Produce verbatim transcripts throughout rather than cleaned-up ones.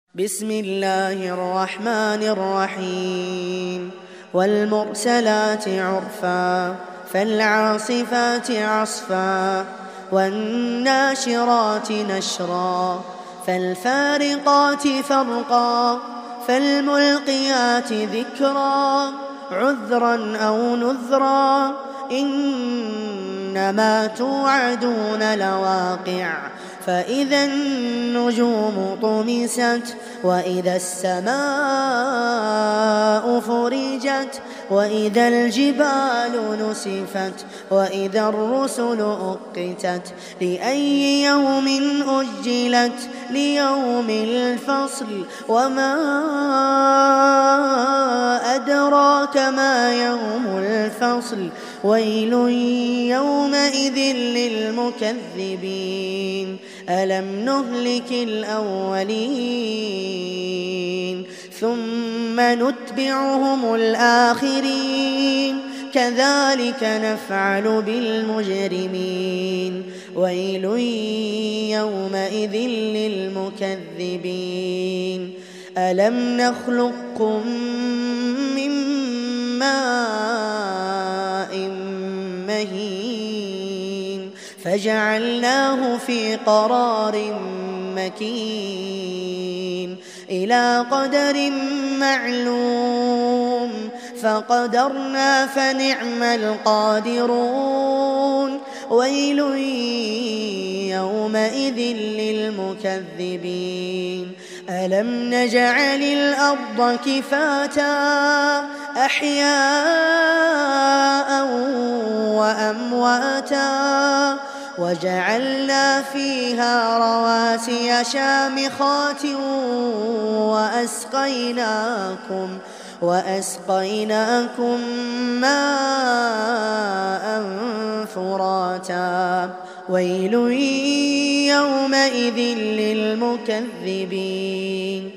بسم الله الرحمن الرحيم والمرسلات عرفا فالعاصفات عصفا والناشرات نشرا فالفارقات فرقا فالملقيات ذكرا عذرا أو نذرا إنما توعدون لواقع فإذا النجوم طمست وإذا السماء فرجت وإذا الجبال نسفت وإذا الرسل أقتت لأي يوم أجلت ليوم الفصل وما أدراك ما يوم الفصل ويل يومئذ للمكذبين ألم نهلك الأولين ثم نتبعهم الآخرين كذلك نفعل بالمجرمين ويل يومئذ للمكذبين ألم نخلقكم من ماء مهين فجعلناه في قرار مكين إلى قدر معلوم فقدرنا فنعم القادرون ويل يومئذ للمكذبين ألم نجعل الأرض كفاتا أحياء وأمواتا وجعلنا فيها رواسي شامخات وأسقيناكم وأسقيناكم ماء فراتا ويل يومئذ للمكذبين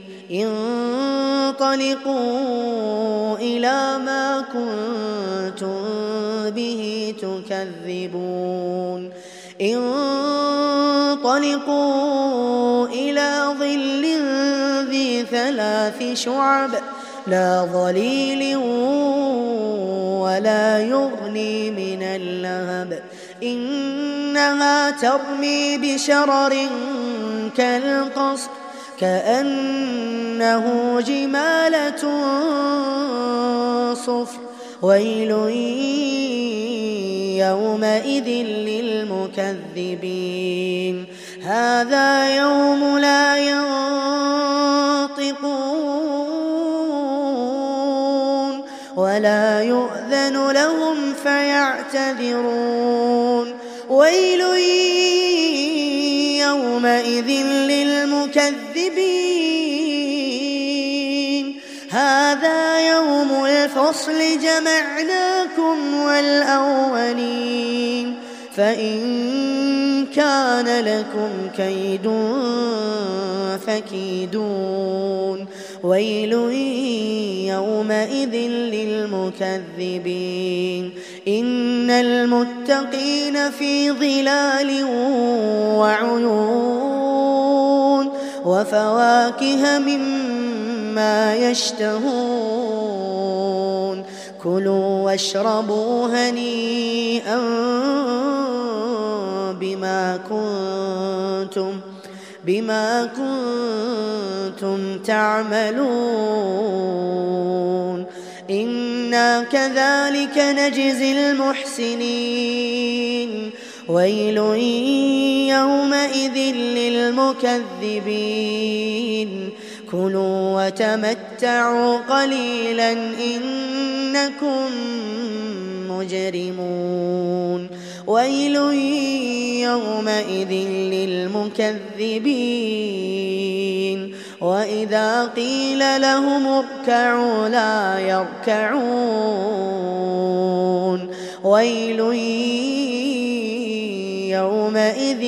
انطلقوا إلى ما كنتم به تكذبون انطلقوا إلى ظل ذي ثلاث شعب لا ظليل ولا يغني من اللهب إنها ترمي بشرر كالقصر كأنه جمالة صفر ويل يومئذ للمكذبين هذا يوم لا ينطقون ولا يؤذن لهم فيعتذرون ويل يومئذ للمكذبين هذا يوم الفصل جمعناكم والأولين فإن كان لكم كيد فكيدون ويل يومئذ للمكذبين إن المتقين في ظلال وعيون وفواكه مما يشتهون كلوا واشربوا هنيئا بما كنتم بما كنتم تعملون إنا كذلك نجزي المحسنين ويل يومئذ للمكذبين كلوا وتمتعوا قليلا إنكم مجرمون ويل يومئذ للمكذبين وإذا قيل لهم اركعوا لا يركعون ويل يومئذ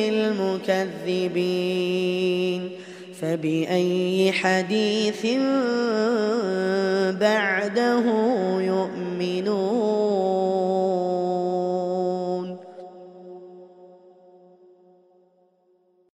للمكذبين فبأي حديث بعده يؤمنون.